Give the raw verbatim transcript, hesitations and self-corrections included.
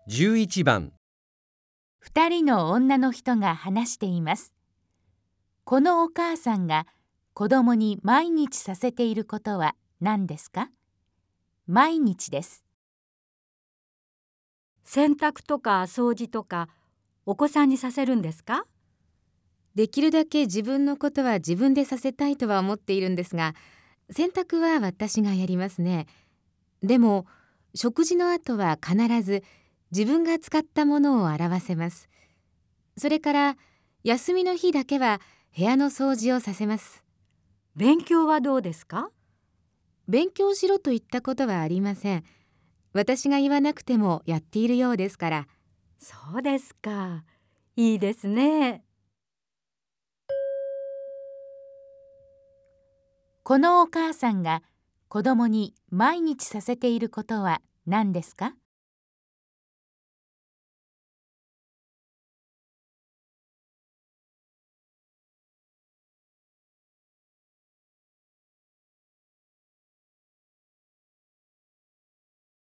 じゅういちばん、 二人の女の人が話しています。このお母さんが子供に毎日させていることは何ですか？毎日です。 洗濯とか掃除とかお子さんにさせるんですか？ できるだけ自分のことは自分でさせたいとは思っているんですが、洗濯は私がやりますね。でも食事の後は必ず自分が使ったものを洗わせます。それから休みの日だけは部屋の掃除をさせます。 勉強はどうですか？ 勉強しろと言ったことはありません。私が言わなくてもやっているようですから。 そうですか。いいですね。 このお母さんが子供に毎日させていることは何ですか？